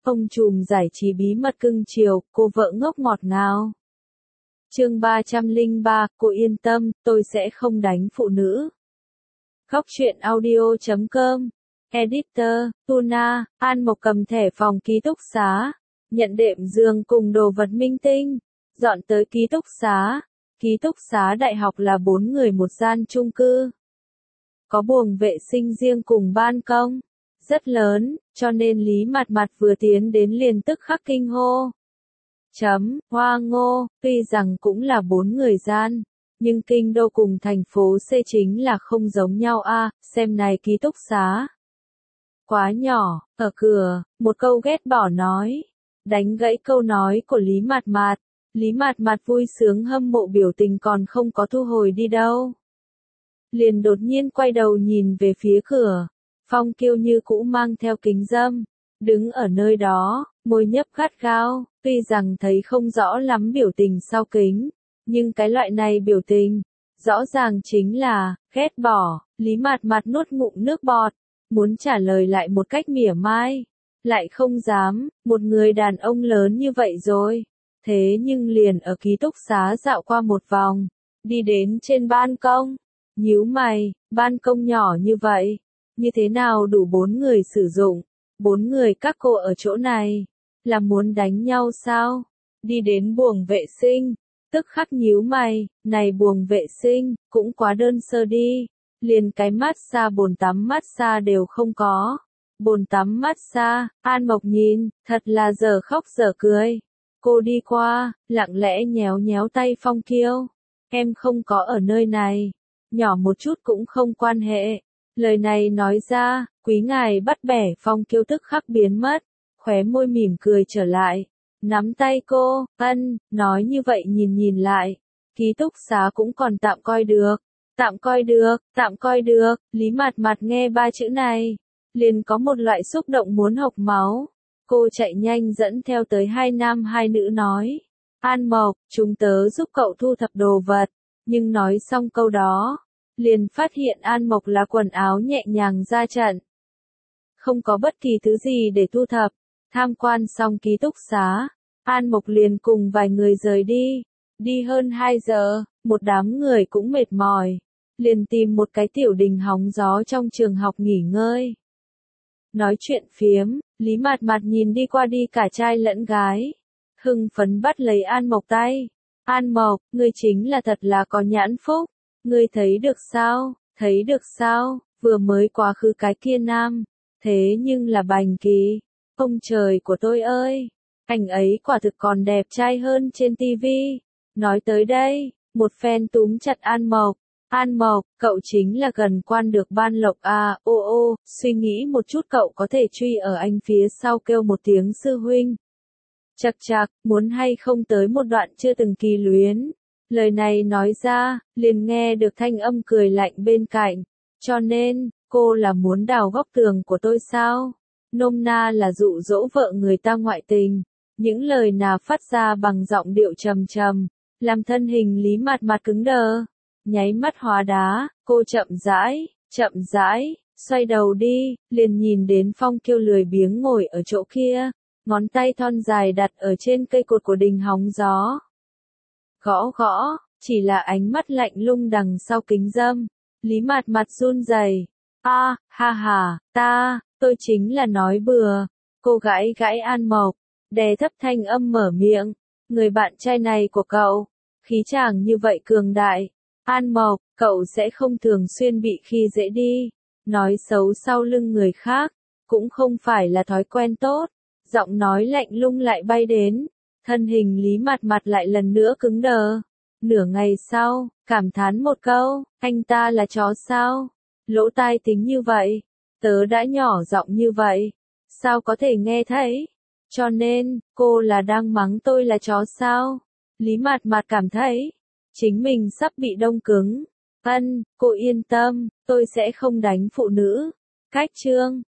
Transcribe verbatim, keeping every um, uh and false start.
Ông trùm giải trí bí mật cưng chiều, cô vợ ngốc ngọt ngào. Chương ba trăm lẻ ba, cô yên tâm, tôi sẽ không đánh phụ nữ. Góc truyện audio chấm com. Editor, Tuna, An Mộc cầm thẻ phòng ký túc xá, nhận đệm giường cùng đồ vật minh tinh, dọn tới ký túc xá. Ký túc xá đại học là bốn người một gian chung cư. Có buồng vệ sinh riêng cùng ban công, rất lớn, cho nên Lý Mạt Mạt vừa tiến đến liền tức khắc kinh hô. Chấm, hoa ngô, tuy rằng cũng là bốn người gian, nhưng kinh đô cùng thành phố C chính là không giống nhau a, à, xem này ký túc xá. Quá nhỏ, ở cửa, một câu ghét bỏ nói, đánh gãy câu nói của Lý Mạt Mạt. Lý Mạt Mạt vui sướng hâm mộ biểu tình còn không có thu hồi đi đâu. Liền đột nhiên quay đầu nhìn về phía cửa, Phong Kiêu như cũ mang theo kính râm, đứng ở nơi đó, môi nhấp gắt gao, tuy rằng thấy không rõ lắm biểu tình sau kính, nhưng cái loại này biểu tình, rõ ràng chính là, ghét bỏ. Lý Mạt Mạt nuốt ngụm nước bọt, muốn trả lời lại một cách mỉa mai, lại không dám, một người đàn ông lớn như vậy rồi. Thế nhưng liền ở ký túc xá dạo qua một vòng, đi đến trên ban công, nhíu mày, ban công nhỏ như vậy, như thế nào đủ bốn người sử dụng, bốn người các cô ở chỗ này, là muốn đánh nhau sao? Đi đến buồng vệ sinh, tức khắc nhíu mày, này buồng vệ sinh, cũng quá đơn sơ đi, liền cái massage bồn tắm massage đều không có. Bồn tắm massage, An Mộc nhìn, thật là giờ khóc giờ cười. Cô đi qua, lặng lẽ nhéo nhéo tay Phong Kiêu. Em không có ở nơi này. Nhỏ một chút cũng không quan hệ. Lời này nói ra, quý ngài bắt bẻ Phong Kiêu tức khắc biến mất. Khóe môi mỉm cười trở lại. Nắm tay cô, ân, nói như vậy nhìn nhìn lại. Ký túc xá cũng còn tạm coi được. Tạm coi được, tạm coi được. Lý Mạt Mạt nghe ba chữ này, liền có một loại xúc động muốn hộc máu. Cô chạy nhanh dẫn theo tới hai nam hai nữ nói. An Mộc, chúng tớ giúp cậu thu thập đồ vật. Nhưng nói xong câu đó, liền phát hiện An Mộc là quần áo nhẹ nhàng ra trận. Không có bất kỳ thứ gì để thu thập. Tham quan xong ký túc xá, An Mộc liền cùng vài người rời đi. Đi hơn hai giờ, một đám người cũng mệt mỏi. Liền tìm một cái tiểu đình hóng gió trong trường học nghỉ ngơi. Nói chuyện phiếm, Lý Mạt Mạt nhìn đi qua đi cả trai lẫn gái. Hưng phấn bắt lấy An Mộc tay. An Mộc, ngươi chính là thật là có nhãn phúc. Ngươi thấy được sao, thấy được sao, vừa mới quá khứ cái kia nam. Thế nhưng là Bành Kỳ. Ông trời của tôi ơi, anh ấy quả thực còn đẹp trai hơn trên tivi. Nói tới đây, một phen túm chặt An Mộc. An Mộc, cậu chính là gần quan được ban lộc à, ô ô, suy nghĩ một chút cậu có thể truy ở anh phía sau kêu một tiếng sư huynh. Chặt chặt, muốn hay không tới một đoạn chưa từng kỳ luyến. Lời này nói ra, liền nghe được thanh âm cười lạnh bên cạnh. Cho nên, cô là muốn đào góc tường của tôi sao? Nôm na là dụ dỗ vợ người ta ngoại tình. Những lời nào phát ra bằng giọng điệu trầm trầm, làm thân hình Lý Mạt Mạt cứng đờ. Nháy mắt hóa đá, cô chậm rãi, chậm rãi, xoay đầu đi, liền nhìn đến Phong Kiêu lười biếng ngồi ở chỗ kia, ngón tay thon dài đặt ở trên cây cột của đình hóng gió. Gõ gõ, chỉ là ánh mắt lạnh lùng đằng sau kính râm. Lý Mạt Mạt run rẩy. A, ha ha, ta, tôi chính là nói bừa. Cô gãi gãi An Mộc, đè thấp thanh âm mở miệng. Người bạn trai này của cậu, khí chàng như vậy cường đại. An Mộc, cậu sẽ không thường xuyên bị khi dễ đi. Nói xấu sau lưng người khác, cũng không phải là thói quen tốt. Giọng nói lạnh lùng lại bay đến. Thân hình Lý Mạt Mạt lại lần nữa cứng đờ. Nửa ngày sau, cảm thán một câu, anh ta là chó sao? Lỗ tai tính như vậy. Tớ đã nhỏ giọng như vậy. Sao có thể nghe thấy? Cho nên, cô là đang mắng tôi là chó sao? Lý Mạt Mạt cảm thấy chính mình sắp bị đông cứng. Ân, cô yên tâm, tôi sẽ không đánh phụ nữ. Cách chương